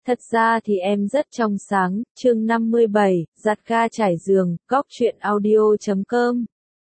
Thật ra thì em rất trong sáng, chương 57, giặt ga trải giường, góc truyện audio.com.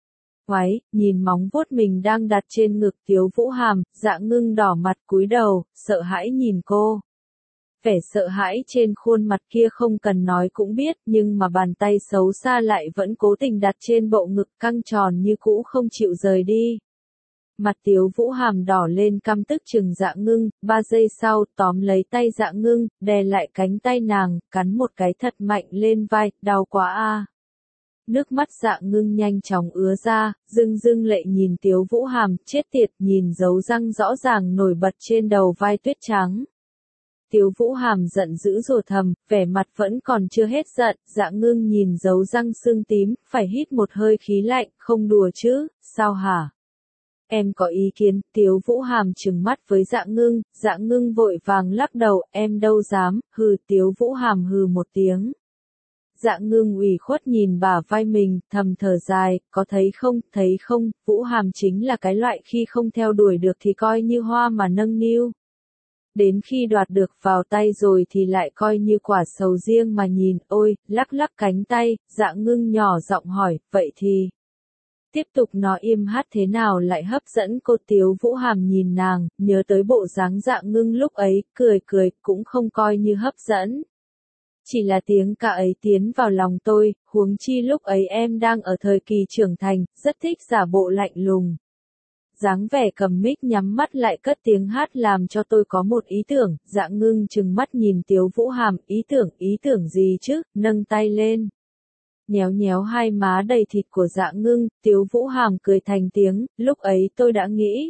Ngoáy, nhìn móng vuốt mình đang đặt trên ngực Tiếu Vũ Hàm, Dạ Ngưng đỏ mặt cúi đầu, sợ hãi nhìn cô. Vẻ sợ hãi trên khuôn mặt kia không cần nói cũng biết, nhưng mà bàn tay xấu xa lại vẫn cố tình đặt trên bộ ngực căng tròn như cũ không chịu rời đi. Mặt Tiếu Vũ Hàm đỏ lên căm tức chừng Dạ Ngưng, 3 giây sau tóm lấy tay Dạ Ngưng, đè lại cánh tay nàng, cắn một cái thật mạnh lên vai, đau quá a. Nước mắt Dạ Ngưng nhanh chóng ứa ra, rưng lệ nhìn Tiếu Vũ Hàm, chết tiệt, nhìn dấu răng rõ ràng nổi bật trên đầu vai tuyết trắng. Tiếu Vũ Hàm giận dữ rồi thầm, vẻ mặt vẫn còn chưa hết giận, Dạ Ngưng nhìn dấu răng sưng tím, phải hít một hơi khí lạnh, không đùa chứ, sao hả? Em có ý kiến, Tiếu Vũ Hàm trừng mắt với Dạ Ngưng vội vàng lắc đầu, em đâu dám, hừ. Tiếu Vũ Hàm hừ một tiếng. Dạ Ngưng ủy khuất nhìn bả vai mình, thầm thở dài, có thấy không, Vũ Hàm chính là cái loại khi không theo đuổi được thì coi như hoa mà nâng niu. Đến khi đoạt được vào tay rồi thì lại coi như quả sầu riêng mà nhìn, ôi, lắc cánh tay, Dạ Ngưng nhỏ giọng hỏi, vậy thì... Tiếp tục nói im hát thế nào lại hấp dẫn cô. Tiếu Vũ Hàm nhìn nàng, nhớ tới bộ dáng Dạ Ngưng lúc ấy, cười, cũng không coi như hấp dẫn. Chỉ là tiếng ca ấy tiến vào lòng tôi, huống chi lúc ấy em đang ở thời kỳ trưởng thành, rất thích giả bộ lạnh lùng. Dáng vẻ cầm mic nhắm mắt lại cất tiếng hát làm cho tôi có một ý tưởng. Dạ Ngưng trừng mắt nhìn Tiếu Vũ Hàm, ý tưởng gì chứ, nâng tay lên. Nhéo hai má đầy thịt của Dạ Ngưng, Tiếu Vũ Hàm cười thành tiếng, lúc ấy tôi đã nghĩ.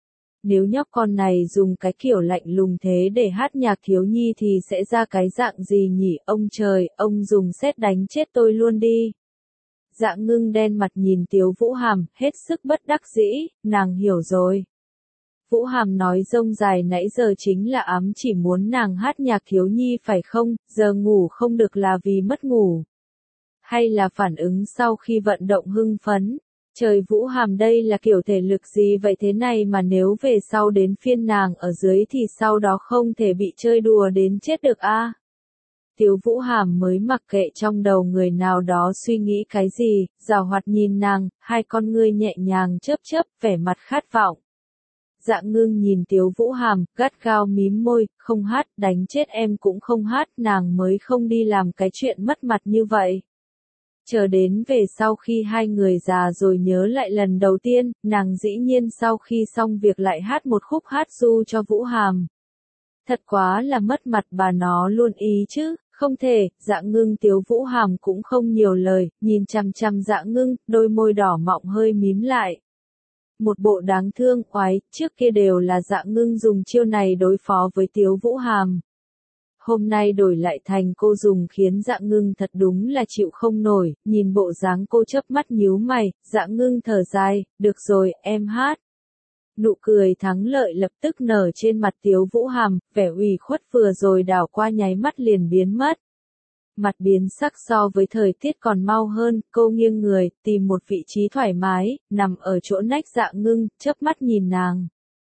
Nếu nhóc con này dùng cái kiểu lạnh lùng thế để hát nhạc thiếu nhi thì sẽ ra cái dạng gì nhỉ, ông trời, ông dùng sét đánh chết tôi luôn đi. Dạ Ngưng đen mặt nhìn Tiếu Vũ Hàm, hết sức bất đắc dĩ, nàng hiểu rồi. Vũ Hàm nói rông dài nãy giờ chính là ám chỉ muốn nàng hát nhạc thiếu nhi phải không, giờ ngủ không được là vì mất ngủ. Hay là phản ứng sau khi vận động hưng phấn? Trời, Vũ Hàm đây là kiểu thể lực gì vậy thế này mà nếu về sau đến phiên nàng ở dưới thì sau đó không thể bị chơi đùa đến chết được a. Tiếu Vũ Hàm mới mặc kệ trong đầu người nào đó suy nghĩ cái gì, giảo hoạt nhìn nàng, hai con ngươi nhẹ nhàng chớp, vẻ mặt khát vọng. Dạ Ngưng nhìn Tiếu Vũ Hàm, gắt gao mím môi, không hát, đánh chết em cũng không hát, nàng mới không đi làm cái chuyện mất mặt như vậy. Chờ đến về sau khi hai người già rồi nhớ lại lần đầu tiên, nàng dĩ nhiên sau khi xong việc lại hát một khúc hát ru cho Vũ Hàm. Thật quá là mất mặt bà nó luôn ý chứ, không thể. Dạ Ngưng Tiếu Vũ Hàm cũng không nhiều lời, nhìn chằm Dạ Ngưng, đôi môi đỏ mọng hơi mím lại. Một bộ đáng thương, oái, trước kia đều là Dạ Ngưng dùng chiêu này đối phó với Tiếu Vũ Hàm. Hôm nay đổi lại thành cô dùng khiến Dạ Ngưng thật đúng là chịu không nổi, nhìn bộ dáng cô chớp mắt nhíu mày, Dạ Ngưng thở dài, được rồi, em hát. Nụ cười thắng lợi lập tức nở trên mặt Tiếu Vũ Hàm, vẻ ủy khuất vừa rồi đảo qua nháy mắt liền biến mất. Mặt biến sắc so với thời tiết còn mau hơn, cô nghiêng người, tìm một vị trí thoải mái, nằm ở chỗ nách Dạ Ngưng, chớp mắt nhìn nàng.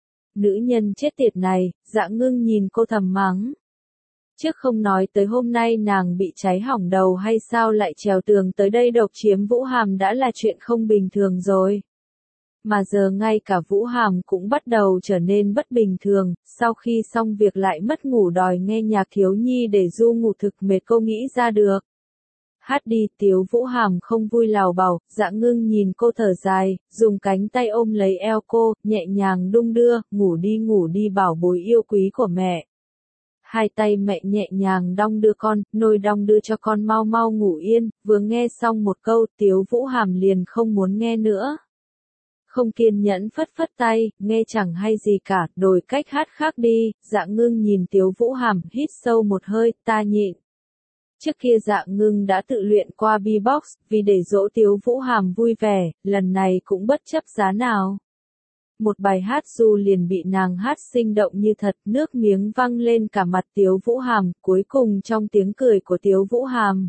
Nữ nhân chết tiệt này, Dạ Ngưng nhìn cô thầm mắng. Trước không nói tới hôm nay nàng bị cháy hỏng đầu hay sao lại trèo tường tới đây độc chiếm Vũ Hàm đã là chuyện không bình thường rồi. Mà giờ ngay cả Vũ Hàm cũng bắt đầu trở nên bất bình thường, sau khi xong việc lại mất ngủ đòi nghe nhạc thiếu nhi để du ngủ thực mệt cô nghĩ ra được. Hát đi. Tiếu Vũ Hàm không vui lào bảo, Dạ Ngưng nhìn cô thở dài, dùng cánh tay ôm lấy eo cô, nhẹ nhàng đung đưa, ngủ đi bảo bối yêu quý của mẹ. Hai tay mẹ nhẹ nhàng đong đưa con, nôi đong đưa cho con mau ngủ yên, vừa nghe xong một câu, Tiếu Vũ Hàm liền không muốn nghe nữa. Không kiên nhẫn phất tay, nghe chẳng hay gì cả, đổi cách hát khác đi. Dạ Ngưng nhìn Tiếu Vũ Hàm, hít sâu một hơi, ta nhịn. Trước kia Dạ Ngưng đã tự luyện qua beatbox, vì để dỗ Tiếu Vũ Hàm vui vẻ, lần này cũng bất chấp giá nào. Một bài hát ru liền bị nàng hát sinh động như thật, nước miếng văng lên cả mặt Tiếu Vũ Hàm, cuối cùng trong tiếng cười của Tiếu Vũ Hàm.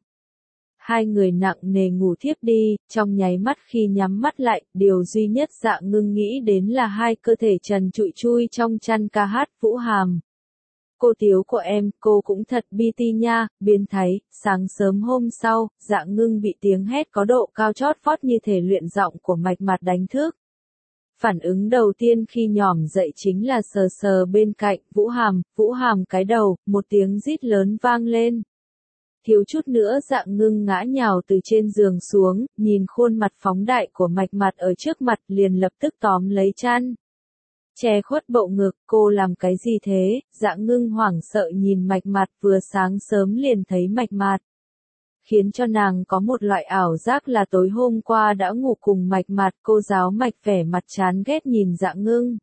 Hai người nặng nề ngủ thiếp đi, trong nháy mắt khi nhắm mắt lại, điều duy nhất Dạ Ngưng nghĩ đến là hai cơ thể trần trụi chui trong chăn ca hát Vũ Hàm. Cô Tiếu của em, cô cũng thật BT nha, biến thái. Sáng sớm hôm sau, Dạ Ngưng bị tiếng hét có độ cao chót vót như thể luyện giọng của Mạch Mặt đánh thức. Phản ứng đầu tiên khi nhỏm dậy chính là sờ sờ bên cạnh, Vũ Hàm cái đầu, một tiếng rít lớn vang lên. Thiếu chút nữa Dạ Ngưng ngã nhào từ trên giường xuống, nhìn khuôn mặt phóng đại của Mạch Mặt ở trước mặt liền lập tức tóm lấy chăn. Che khuất bộ ngực, cô làm cái gì thế? Dạ Ngưng hoảng sợ nhìn Mạch Mặt, vừa sáng sớm liền thấy Mạch Mặt. Khiến cho nàng có một loại ảo giác là tối hôm qua đã ngủ cùng Mạch Mặt. Cô giáo Mạch vẻ mặt chán ghét nhìn Dạ Ngưng.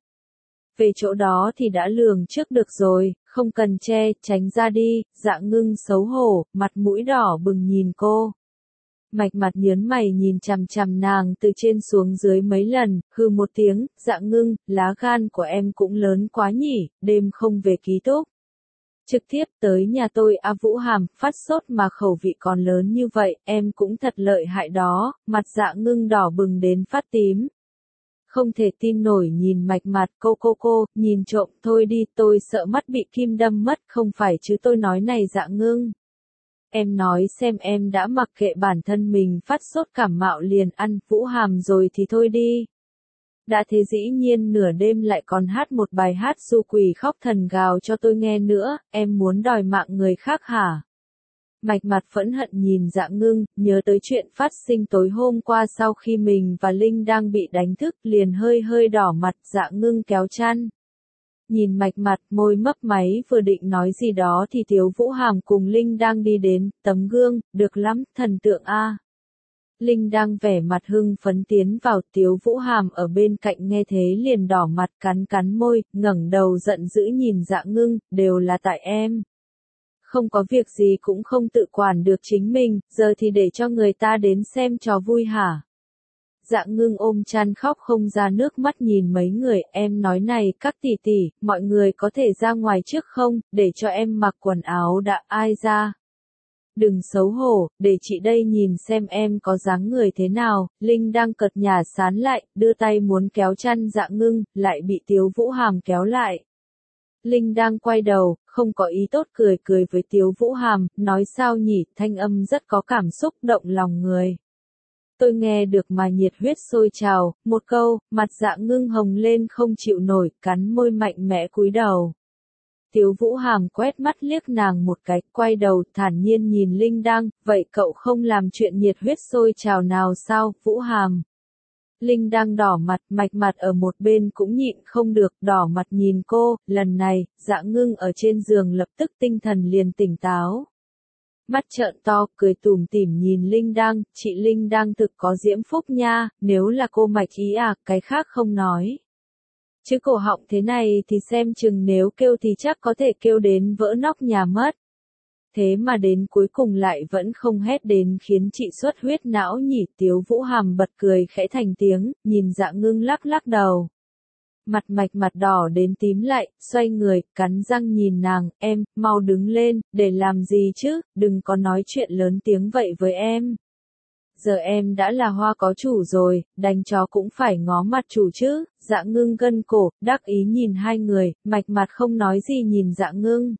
Về chỗ đó thì đã lường trước được rồi, không cần che, tránh ra đi. Dạ Ngưng xấu hổ, mặt mũi đỏ bừng nhìn cô. Mạch Mặt nhớn mày nhìn chằm chằm nàng từ trên xuống dưới mấy lần, hừ một tiếng. Dạ Ngưng, lá gan của em cũng lớn quá nhỉ, đêm không về ký túc. Trực tiếp tới nhà tôi. Vũ Hàm, phát sốt mà khẩu vị còn lớn như vậy, em cũng thật lợi hại đó. Mặt Dạ Ngưng đỏ bừng đến phát tím. Không thể tin nổi nhìn Mạch Mặt. Cô, nhìn trộm thôi đi, tôi sợ mắt bị kim đâm mất. Không phải chứ, tôi nói này Dạ Ngưng. Em nói xem, em đã mặc kệ bản thân mình phát sốt cảm mạo liền ăn Vũ Hàm rồi thì thôi đi. Đã thế dĩ nhiên nửa đêm lại còn hát một bài hát du quỷ khóc thần gào cho tôi nghe nữa, em muốn đòi mạng người khác hả? Mạch Mặt phẫn hận nhìn Dạ Ngưng, nhớ tới chuyện phát sinh tối hôm qua sau khi mình và Linh đang bị đánh thức, liền hơi đỏ mặt. Dạ Ngưng kéo chăn. Nhìn Mạch Mặt, môi mấp máy, vừa định nói gì đó thì Tiếu Vũ Hàm cùng Linh đang đi đến. Tấm gương, được lắm, thần tượng a. Linh đang vẻ mặt hưng phấn tiến vào. Tiếu Vũ Hàm ở bên cạnh nghe thế liền đỏ mặt, cắn môi, ngẩng đầu giận dữ nhìn Dạ Ngưng, đều là tại em. Không có việc gì cũng không tự quản được chính mình, giờ thì để cho người ta đến xem trò vui hả? Dạ Ngưng ôm chăn khóc không ra nước mắt nhìn mấy người. Em nói này các tỷ tỷ, mọi người có thể ra ngoài trước không, để cho em mặc quần áo đã. Ai ra? Đừng xấu hổ, để chị đây nhìn xem em có dáng người thế nào. Linh đang cật nhà sán lại, đưa tay muốn kéo chăn Dạ Ngưng, lại bị Tiếu Vũ Hàm kéo lại. Linh đang quay đầu, không có ý tốt, cười với Tiếu Vũ Hàm, nói sao nhỉ, thanh âm rất có cảm xúc động lòng người. Tôi nghe được mà nhiệt huyết sôi trào. Một câu, mặt Dạ Ngưng hồng lên không chịu nổi, cắn môi mạnh mẽ cúi đầu. Tiếu Vũ Hàm quét mắt liếc nàng một cái, quay đầu, thản nhiên nhìn Linh Đăng, vậy cậu không làm chuyện nhiệt huyết sôi trào nào sao, Vũ Hàm? Linh Đăng đỏ mặt, Mạch Mặt ở một bên cũng nhịn không được, đỏ mặt nhìn cô. Lần này, Dạ Ngưng ở trên giường lập tức tinh thần liền tỉnh táo. Mắt trợn to, cười tủm tỉm nhìn Linh Đăng, chị Linh Đăng thực có diễm phúc nha, nếu là cô Mạch ý à, cái khác không nói. Chứ cổ họng thế này thì xem chừng nếu kêu thì chắc có thể kêu đến vỡ nóc nhà mất. Thế mà đến cuối cùng lại vẫn không hét đến khiến chị xuất huyết não nhỉ. Tiếu Vũ Hàm bật cười khẽ thành tiếng, nhìn Dạ Ngưng lắc đầu. Mặt Mạch Mặt đỏ đến tím lại, xoay người, cắn răng nhìn nàng, em, mau đứng lên, để làm gì chứ, đừng có nói chuyện lớn tiếng vậy với em. Giờ em đã là hoa có chủ rồi, đánh chó cũng phải ngó mặt chủ chứ. Dạ Ngưng gân cổ, đắc ý nhìn hai người. Mạch Mặt không nói gì nhìn Dạ Ngưng.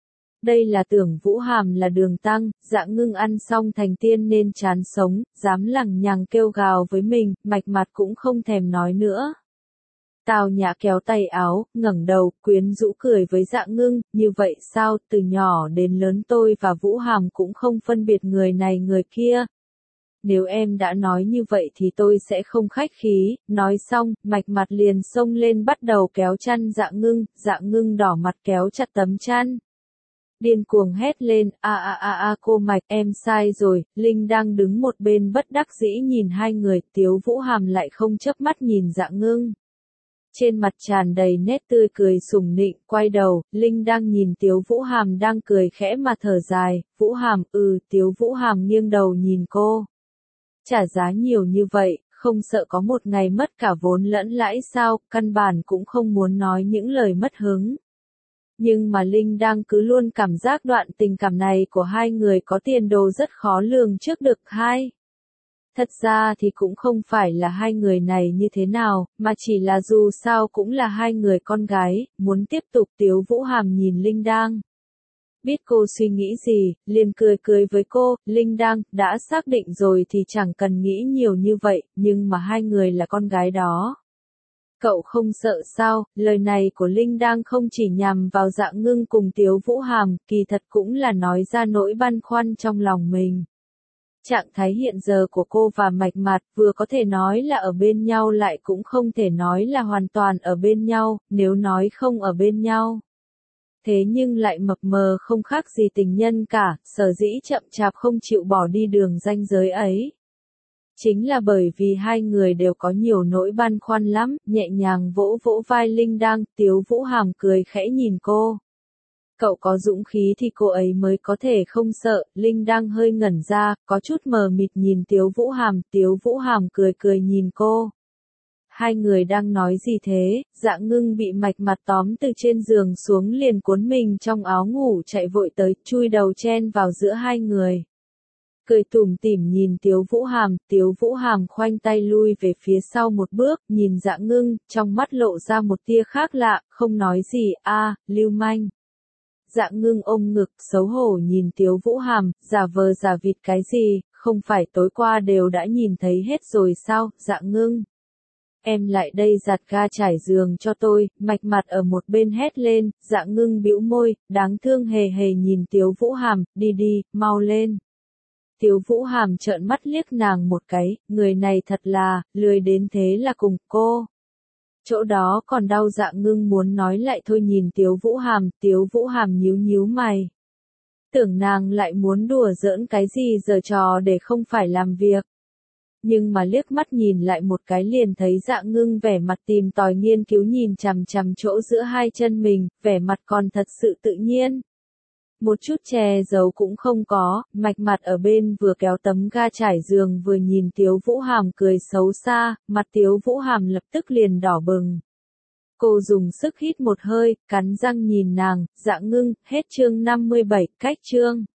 Đây là tưởng Vũ Hàm là đường tăng. Dạ Ngưng ăn xong thành tiên nên chán sống, dám lằng nhằng kêu gào với mình. Mạch Mặt cũng không thèm nói nữa. Tào Nhã kéo tay áo, ngẩng đầu, quyến rũ cười với Dạ Ngưng, như vậy sao, từ nhỏ đến lớn tôi và Vũ Hàm cũng không phân biệt người này người kia. Nếu em đã nói như vậy thì tôi sẽ không khách khí. Nói xong, Mạch Mặt liền xông lên bắt đầu kéo chăn Dạ Ngưng đỏ mặt kéo chặt tấm chăn. Điên cuồng hét lên, cô Mạch, em sai rồi. Linh đang đứng một bên bất đắc dĩ nhìn hai người. Tiếu Vũ Hàm lại không chớp mắt nhìn Dạ Ngưng. Trên mặt tràn đầy nét tươi cười sủng nịnh, quay đầu, Linh đang nhìn Tiếu Vũ Hàm đang cười khẽ mà thở dài. Vũ Hàm, Tiếu Vũ Hàm nghiêng đầu nhìn cô. Trả giá nhiều như vậy, không sợ có một ngày mất cả vốn lẫn lãi sao, căn bản cũng không muốn nói những lời mất hứng. Nhưng mà Linh đang cứ luôn cảm giác đoạn tình cảm này của hai người có tiền đồ rất khó lường trước được. Thật ra thì cũng không phải là hai người này như thế nào, mà chỉ là dù sao cũng là hai người con gái, muốn tiếp tục. Tiếu Vũ Hàm nhìn Linh Đang. Biết cô suy nghĩ gì, liền cười cười với cô. Linh Đang, đã xác định rồi thì chẳng cần nghĩ nhiều như vậy, nhưng mà hai người là con gái đó. Cậu không sợ sao? Lời này của Linh Đang không chỉ nhằm vào Dạ Ngưng cùng Tiếu Vũ Hàm, kỳ thật cũng là nói ra nỗi băn khoăn trong lòng mình. Trạng thái hiện giờ của cô và Mạch Mạt vừa có thể nói là ở bên nhau lại cũng không thể nói là hoàn toàn ở bên nhau, nếu nói không ở bên nhau. Thế nhưng lại mập mờ không khác gì tình nhân cả, sở dĩ chậm chạp không chịu bỏ đi đường ranh giới ấy. Chính là bởi vì hai người đều có nhiều nỗi băn khoăn lắm, nhẹ nhàng vỗ vỗ vai Linh Đang. Tiếu Vũ Hàm cười khẽ nhìn cô. Cậu có dũng khí thì cô ấy mới có thể không sợ. Linh Đang hơi ngẩn ra, có chút mờ mịt nhìn Tiếu Vũ Hàm. Tiếu Vũ Hàm cười cười nhìn cô. Hai người đang nói gì thế? Dạ Ngưng bị Mạch Mặt tóm từ trên giường xuống liền cuốn mình trong áo ngủ chạy vội tới, chui đầu chen vào giữa hai người. Cười tủm tỉm nhìn Tiếu Vũ Hàm khoanh tay lui về phía sau một bước, nhìn Dạ Ngưng, trong mắt lộ ra một tia khác lạ, không nói gì. Lưu manh. Dạ Ngưng ôm ngực, xấu hổ nhìn Tiếu Vũ Hàm, giả vờ giả vịt cái gì, không phải tối qua đều đã nhìn thấy hết rồi sao? Dạ Ngưng, em lại đây giặt ga trải giường cho tôi. Mạch Mặt ở một bên hét lên. Dạ Ngưng bĩu môi, đáng thương hề hề nhìn Tiếu Vũ Hàm, đi đi, mau lên. Tiếu Vũ Hàm trợn mắt liếc nàng một cái, người này thật là, lười đến thế là cùng cô. Chỗ đó còn đau. Dạ Ngưng muốn nói lại thôi nhìn Tiếu Vũ Hàm nhíu nhíu mày. Tưởng nàng lại muốn đùa giỡn cái gì giở trò để không phải làm việc. Nhưng mà liếc mắt nhìn lại một cái liền thấy Dạ Ngưng vẻ mặt tìm tòi nghiên cứu nhìn chằm chằm chỗ giữa hai chân mình, vẻ mặt còn thật sự tự nhiên. Một chút che giấu cũng không có. Mạch Mặt ở bên vừa kéo tấm ga trải giường vừa nhìn Tiếu Vũ Hàm cười xấu xa, mặt Tiếu Vũ Hàm lập tức liền đỏ bừng. Cô dùng sức hít một hơi, cắn răng nhìn nàng. Dạ Ngưng, hết chương 57, cách chương.